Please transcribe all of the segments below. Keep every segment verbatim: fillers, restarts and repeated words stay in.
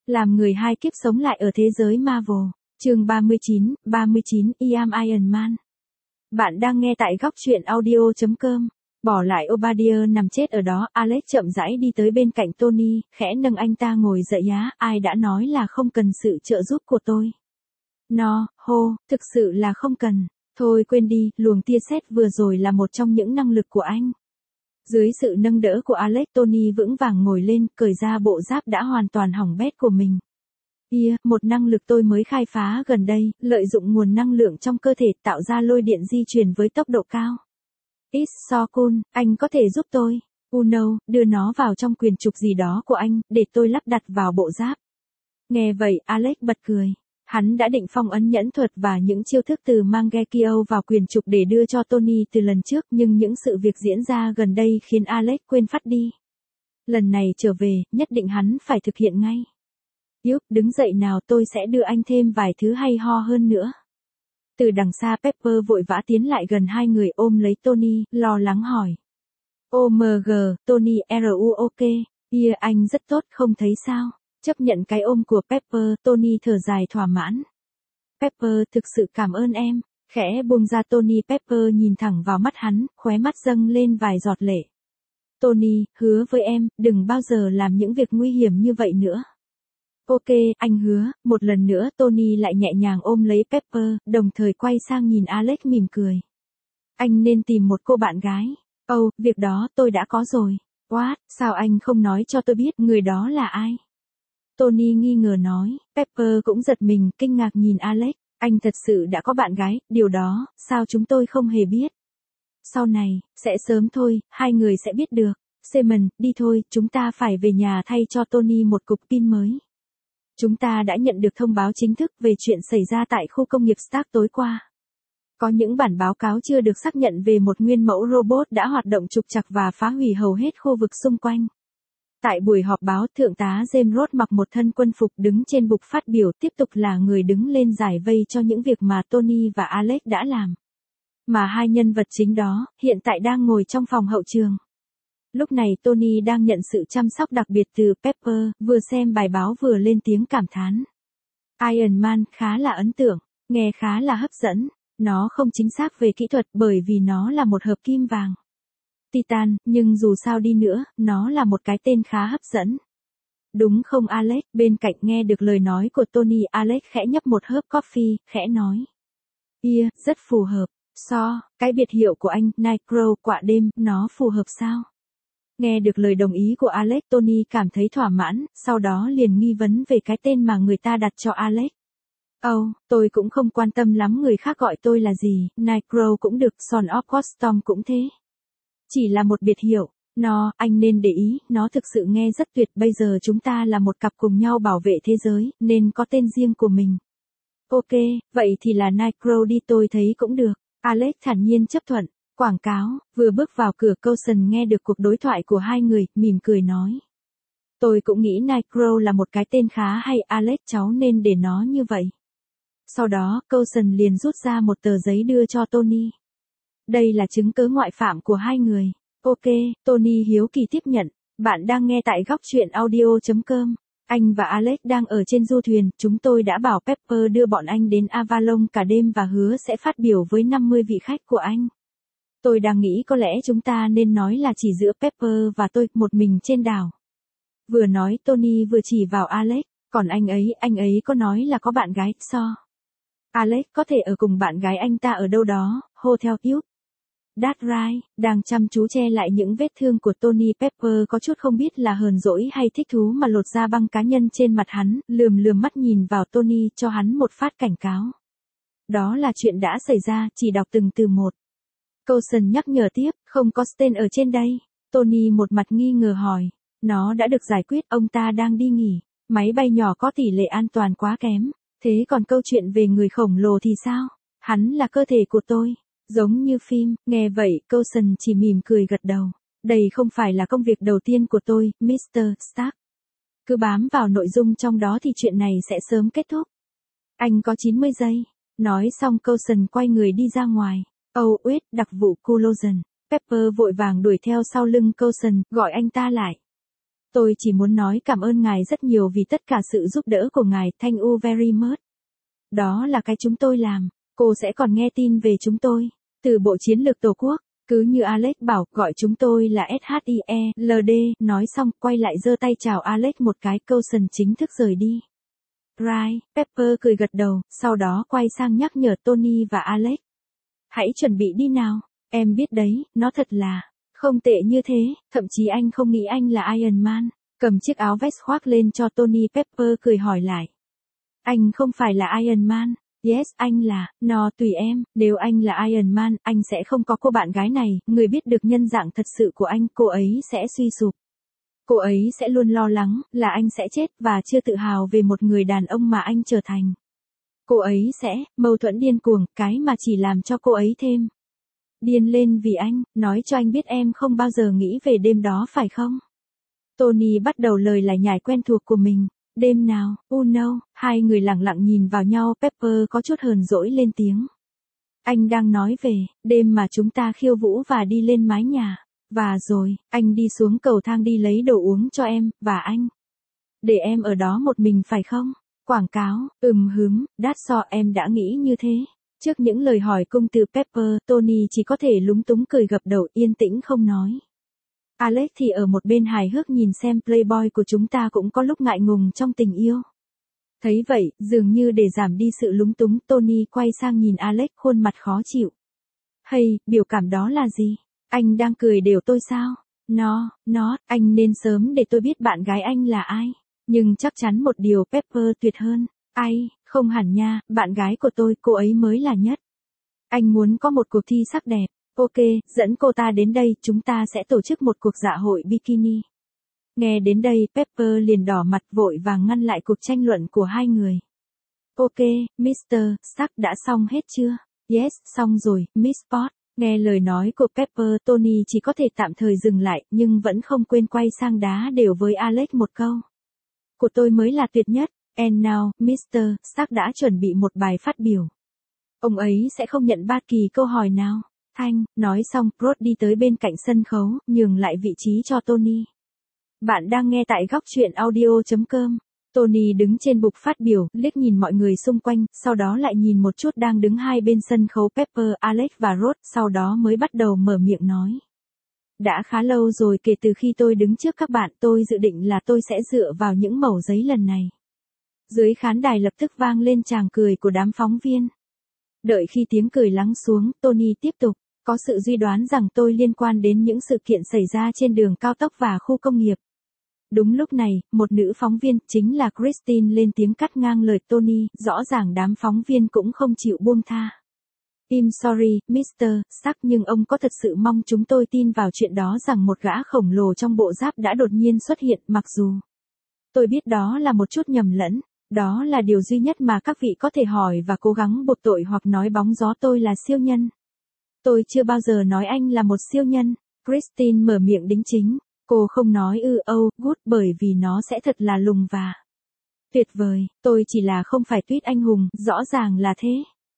Làm người hai kiếp sống lại ở thế giới Marvel. Chương ba mươi chín, ba mươi chín I am Iron Man. Bạn đang nghe tại góc truyện audio chấm com. Bỏ lại Obadiah nằm chết ở đó, Alex chậm rãi đi tới bên cạnh Tony, khẽ nâng anh ta ngồi dậy. Á, ai đã nói là không cần sự trợ giúp của tôi? No, hô, thực sự là không cần. Thôi quên đi, luồng tia sét vừa rồi là một trong những năng lực của anh. Dưới sự nâng đỡ của Alex, Tony vững vàng ngồi lên, cởi ra bộ giáp đã hoàn toàn hỏng bét của mình. Yeah, một năng lực tôi mới khai phá gần đây, lợi dụng nguồn năng lượng trong cơ thể tạo ra lôi điện di truyền với tốc độ cao. It's so cool, anh có thể giúp tôi. Uno, đưa nó vào trong quyền trục gì đó của anh, để tôi lắp đặt vào bộ giáp. Nghe vậy, Alex bật cười. Hắn đã định phong ấn nhẫn thuật và những chiêu thức từ Mangekyo vào quyền trục để đưa cho Tony từ lần trước, nhưng những sự việc diễn ra gần đây khiến Alex quên phát đi. Lần này trở về, nhất định hắn phải thực hiện ngay. Yup, đứng dậy nào, tôi sẽ đưa anh thêm vài thứ hay ho hơn nữa. Từ đằng xa, Pepper vội vã tiến lại gần hai người, ôm lấy Tony, lo lắng hỏi. ô em giê, Tony, are you okay? Yeah, anh rất tốt, không thấy sao? Chấp nhận cái ôm của Pepper, Tony thở dài thỏa mãn. Pepper, thực sự cảm ơn em. Khẽ buông ra Tony, Pepper nhìn thẳng vào mắt hắn, khóe mắt dâng lên vài giọt lệ. Tony, hứa với em, đừng bao giờ làm những việc nguy hiểm như vậy nữa. Ok, anh hứa. Một lần nữa Tony lại nhẹ nhàng ôm lấy Pepper, đồng thời quay sang nhìn Alex mỉm cười. Anh nên tìm một cô bạn gái. Oh, việc đó tôi đã có rồi. What, sao anh không nói cho tôi biết người đó là ai? Tony nghi ngờ nói. Pepper cũng giật mình, kinh ngạc nhìn Alex. Anh thật sự đã có bạn gái, điều đó, sao chúng tôi không hề biết? Sau này, sẽ sớm thôi, hai người sẽ biết được. Simon, đi thôi, chúng ta phải về nhà thay cho Tony một cục pin mới. Chúng ta đã nhận được thông báo chính thức về chuyện xảy ra tại khu công nghiệp Stark tối qua. Có những bản báo cáo chưa được xác nhận về một nguyên mẫu robot đã hoạt động trục trặc và phá hủy hầu hết khu vực xung quanh. Tại buổi họp báo, Thượng tá James Ross mặc một thân quân phục đứng trên bục phát biểu, tiếp tục là người đứng lên giải vây cho những việc mà Tony và Alex đã làm. Mà hai nhân vật chính đó, hiện tại đang ngồi trong phòng hậu trường. Lúc này Tony đang nhận sự chăm sóc đặc biệt từ Pepper, vừa xem bài báo vừa lên tiếng cảm thán. Iron Man khá là ấn tượng, nghe khá là hấp dẫn. Nó không chính xác về kỹ thuật bởi vì nó là một hợp kim vàng Titan, nhưng dù sao đi nữa, nó là một cái tên khá hấp dẫn. Đúng không Alex? Bên cạnh nghe được lời nói của Tony, Alex khẽ nhấp một hớp coffee, khẽ nói. Yeah, rất phù hợp. So, cái biệt hiệu của anh, Nightcrow, quạ đêm, nó phù hợp sao? Nghe được lời đồng ý của Alex, Tony cảm thấy thỏa mãn, sau đó liền nghi vấn về cái tên mà người ta đặt cho Alex. Oh, tôi cũng không quan tâm lắm người khác gọi tôi là gì, Nightcrow cũng được, Son of Godstorm cũng thế. Chỉ là một biệt hiệu. No, anh nên để ý, nó thực sự nghe rất tuyệt, bây giờ chúng ta là một cặp cùng nhau bảo vệ thế giới, nên có tên riêng của mình. Ok, vậy thì là Nightcrow đi, tôi thấy cũng được. Alex thản nhiên chấp thuận. Quảng cáo, vừa bước vào cửa, Coulson nghe được cuộc đối thoại của hai người, mỉm cười nói. Tôi cũng nghĩ Nightcrow là một cái tên khá hay, Alex, cháu nên để nó như vậy. Sau đó, Coulson liền rút ra một tờ giấy đưa cho Tony. Đây là chứng cớ ngoại phạm của hai người. Ok, Tony hiếu kỳ tiếp nhận. Bạn đang nghe tại góc truyện audio chấm com. Anh và Alex đang ở trên du thuyền, chúng tôi đã bảo Pepper đưa bọn anh đến Avalon cả đêm và hứa sẽ phát biểu với năm mươi vị khách của anh. Tôi đang nghĩ có lẽ chúng ta nên nói là chỉ giữa Pepper và tôi, một mình trên đảo. Vừa nói Tony vừa chỉ vào Alex, còn anh ấy, anh ấy có nói là có bạn gái, so. Alex có thể ở cùng bạn gái anh ta ở đâu đó, Hotel Youth. That's right, đang chăm chú che lại những vết thương của Tony, Pepper có chút không biết là hờn dỗi hay thích thú mà lột ra băng cá nhân trên mặt hắn, lườm lườm mắt nhìn vào Tony cho hắn một phát cảnh cáo. Đó là chuyện đã xảy ra, chỉ đọc từng từ một. Coulson nhắc nhở tiếp, không có Sten ở trên đây. Tony một mặt nghi ngờ hỏi. Nó đã được giải quyết, ông ta đang đi nghỉ. Máy bay nhỏ có tỷ lệ an toàn quá kém. Thế còn câu chuyện về người khổng lồ thì sao? Hắn là cơ thể của tôi. Giống như phim, nghe vậy, Coulson chỉ mỉm cười gật đầu. Đây không phải là công việc đầu tiên của tôi, mít tơ Stark. Cứ bám vào nội dung trong đó thì chuyện này sẽ sớm kết thúc. Anh có chín mươi giây. Nói xong Coulson quay người đi ra ngoài. Oh wait, đặc vụ Coulson. Pepper vội vàng đuổi theo sau lưng Coulson, gọi anh ta lại. Tôi chỉ muốn nói cảm ơn ngài rất nhiều vì tất cả sự giúp đỡ của ngài, thank you very much. Đó là cái chúng tôi làm, cô sẽ còn nghe tin về chúng tôi, từ Bộ Chiến lược Tổ quốc, cứ như Alex bảo, gọi chúng tôi là ét hát i e lờ đê, nói xong, quay lại giơ tay chào Alex một cái, Coulson chính thức rời đi. Right, Pepper cười gật đầu, sau đó quay sang nhắc nhở Tony và Alex. Hãy chuẩn bị đi nào, em biết đấy, nó thật là không tệ như thế, thậm chí anh không nghĩ anh là Iron Man. Cầm chiếc áo vest khoác lên cho Tony, Pepper cười hỏi lại. Anh không phải là Iron Man. Yes, anh là, no tùy em, nếu anh là Iron Man, anh sẽ không có cô bạn gái này, người biết được nhân dạng thật sự của anh, cô ấy sẽ suy sụp. Cô ấy sẽ luôn lo lắng, là anh sẽ chết, và chưa tự hào về một người đàn ông mà anh trở thành. Cô ấy sẽ, mâu thuẫn điên cuồng, cái mà chỉ làm cho cô ấy thêm điên lên vì anh, nói cho anh biết em không bao giờ nghĩ về đêm đó phải không? Tony bắt đầu lời lải nhải quen thuộc của mình. Đêm nào, oh no, hai người lặng lặng nhìn vào nhau, Pepper có chút hờn dỗi lên tiếng. Anh đang nói về, đêm mà chúng ta khiêu vũ và đi lên mái nhà. Và rồi, anh đi xuống cầu thang đi lấy đồ uống cho em, và anh để em ở đó một mình phải không? Quảng cáo, ừm hứm, đát so em đã nghĩ như thế. Trước những lời hỏi cung từ Pepper, Tony chỉ có thể lúng túng cười gập đầu, yên tĩnh không nói. Alex thì ở một bên hài hước nhìn xem Playboy của chúng ta cũng có lúc ngại ngùng trong tình yêu. Thấy vậy, dường như để giảm đi sự lúng túng, Tony quay sang nhìn Alex, khuôn mặt khó chịu. Hey, biểu cảm đó là gì? Anh đang cười đều tôi sao? Nó, nó, anh nên sớm để tôi biết bạn gái anh là ai. Nhưng chắc chắn một điều, Pepper tuyệt hơn. Ai, không hẳn nha, bạn gái của tôi, cô ấy mới là nhất. Anh muốn có một cuộc thi sắc đẹp. Ok, dẫn cô ta đến đây, chúng ta sẽ tổ chức một cuộc dạ hội bikini. Nghe đến đây, Pepper liền đỏ mặt vội vàng ngăn lại cuộc tranh luận của hai người. Ok, mít tơ Stark đã xong hết chưa? Yes, xong rồi, Miss Pot. Nghe lời nói của Pepper, Tony chỉ có thể tạm thời dừng lại, nhưng vẫn không quên quay sang đá đều với Alex một câu. Của tôi mới là tuyệt nhất. And now, mít tơ Stark đã chuẩn bị một bài phát biểu. Ông ấy sẽ không nhận bất kỳ câu hỏi nào. Thanh, nói xong, Rod đi tới bên cạnh sân khấu, nhường lại vị trí cho Tony. Bạn đang nghe tại góc truyện audio chấm com. Tony đứng trên bục phát biểu, liếc nhìn mọi người xung quanh, sau đó lại nhìn một chút đang đứng hai bên sân khấu Pepper, Alex và Rod, sau đó mới bắt đầu mở miệng nói. Đã khá lâu rồi kể từ khi tôi đứng trước các bạn, tôi dự định là tôi sẽ dựa vào những mẩu giấy lần này. Dưới khán đài lập tức vang lên tràng cười của đám phóng viên. Đợi khi tiếng cười lắng xuống, Tony tiếp tục, có sự suy đoán rằng tôi liên quan đến những sự kiện xảy ra trên đường cao tốc và khu công nghiệp. Đúng lúc này, một nữ phóng viên, chính là Christine lên tiếng cắt ngang lời Tony, rõ ràng đám phóng viên cũng không chịu buông tha. I'm sorry, mít tơ Stark, nhưng ông có thật sự mong chúng tôi tin vào chuyện đó rằng một gã khổng lồ trong bộ giáp đã đột nhiên xuất hiện, mặc dù tôi biết đó là một chút nhầm lẫn. Đó là điều duy nhất mà các vị có thể hỏi và cố gắng buộc tội hoặc nói bóng gió tôi là siêu nhân. Tôi chưa bao giờ nói anh là một siêu nhân. Christine mở miệng đính chính. Cô không nói ư oh, good, bởi vì nó sẽ thật là lùng và tuyệt vời. Tôi chỉ là không phải tuyết anh hùng, rõ ràng là thế.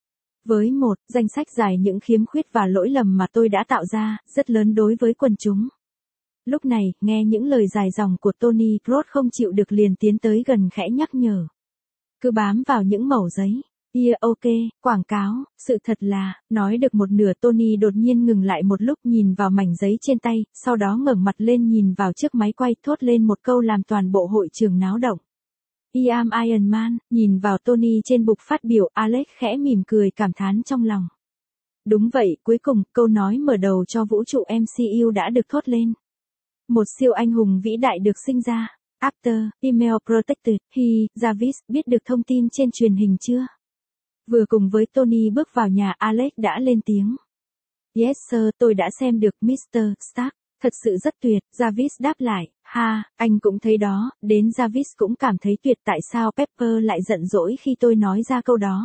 Với một danh sách dài những khiếm khuyết và lỗi lầm mà tôi đã tạo ra, rất lớn đối với quần chúng. Lúc này, nghe những lời dài dòng của Tony, Rod không chịu được liền tiến tới gần khẽ nhắc nhở. Cứ bám vào những mẩu giấy. Yeah, ok, quảng cáo, sự thật là, nói được một nửa Tony đột nhiên ngừng lại một lúc nhìn vào mảnh giấy trên tay, sau đó ngẩng mặt lên nhìn vào chiếc máy quay, thốt lên một câu làm toàn bộ hội trường náo động. I am Iron Man, nhìn vào Tony trên bục phát biểu, Alex khẽ mỉm cười cảm thán trong lòng. Đúng vậy, cuối cùng, câu nói mở đầu cho vũ trụ em xê u đã được thốt lên. Một siêu anh hùng vĩ đại được sinh ra. After, email protected, he, Jarvis, biết được thông tin trên truyền hình chưa? Vừa cùng với Tony bước vào nhà, Alex đã lên tiếng. Yes sir, tôi đã xem được, mít tơ Stark. Thật sự rất tuyệt, Jarvis đáp lại. Ha, anh cũng thấy đó, đến Jarvis cũng cảm thấy tuyệt. Tại sao Pepper lại giận dỗi khi tôi nói ra câu đó?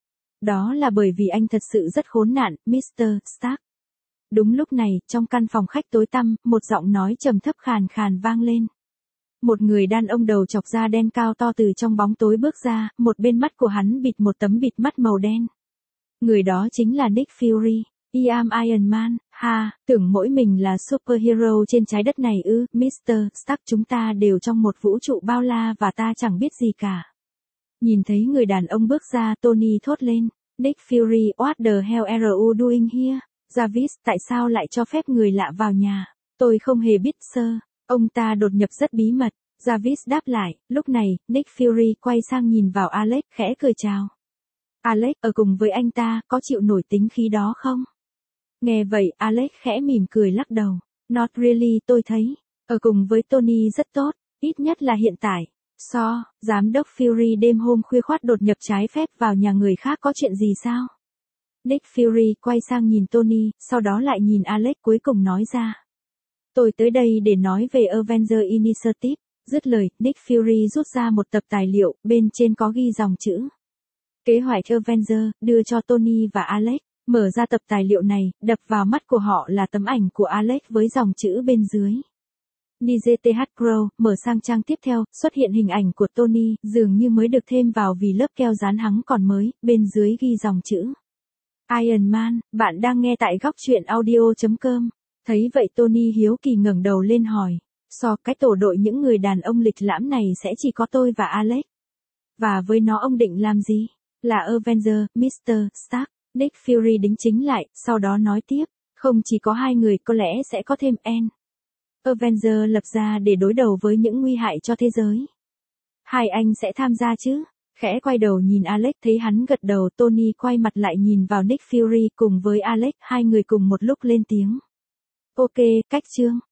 Đó là bởi vì anh thật sự rất khốn nạn, mít tơ Stark. Đúng lúc này, trong căn phòng khách tối tăm, một giọng nói trầm thấp khàn khàn vang lên. Một người đàn ông đầu chọc da đen cao to từ trong bóng tối bước ra, một bên mắt của hắn bịt một tấm bịt mắt màu đen. Người đó chính là Nick Fury. I am Iron Man, Ha, tưởng mỗi mình là superhero trên trái đất này ư, mít tơ Stark chúng ta đều trong một vũ trụ bao la và ta chẳng biết gì cả. Nhìn thấy người đàn ông bước ra, Tony thốt lên. Nick Fury, what the hell are you doing here? Jarvis, tại sao lại cho phép người lạ vào nhà? Tôi không hề biết sir. Ông ta đột nhập rất bí mật. Jarvis đáp lại. Lúc này, Nick Fury quay sang nhìn vào Alex, khẽ cười chào. Alex, ở cùng với anh ta, có chịu nổi tính khí đó không? Nghe vậy, Alex khẽ mỉm cười lắc đầu. Not really, tôi thấy. Ở cùng với Tony rất tốt, ít nhất là hiện tại. So, giám đốc Fury đêm hôm khuya khoắt đột nhập trái phép vào nhà người khác có chuyện gì sao? Nick Fury quay sang nhìn Tony, sau đó lại nhìn Alex cuối cùng nói ra. Tôi tới đây để nói về Avenger Initiative. Dứt lời, Nick Fury rút ra một tập tài liệu, bên trên có ghi dòng chữ. Kế hoạch Avenger, đưa cho Tony và Alex. Mở ra tập tài liệu này, đập vào mắt của họ là tấm ảnh của Alex với dòng chữ bên dưới. Nightth Crow, mở sang trang tiếp theo, xuất hiện hình ảnh của Tony, dường như mới được thêm vào vì lớp keo dán hắng còn mới, bên dưới ghi dòng chữ. Iron Man, bạn đang nghe tại góc truyện audio chấm com. Thấy vậy Tony hiếu kỳ ngẩng đầu lên hỏi. So cái tổ đội những người đàn ông lịch lãm này sẽ chỉ có tôi và Alex. Và với nó ông định làm gì? Là Avenger, mít tơ Stark. Nick Fury đính chính lại, sau đó nói tiếp. Không chỉ có hai người, có lẽ sẽ có thêm N. Avenger lập ra để đối đầu với những nguy hại cho thế giới. Hai anh sẽ tham gia chứ? Khẽ quay đầu nhìn Alex, thấy hắn gật đầu. Tony quay mặt lại nhìn vào Nick Fury cùng với Alex, hai người cùng một lúc lên tiếng. Ok, cách chương.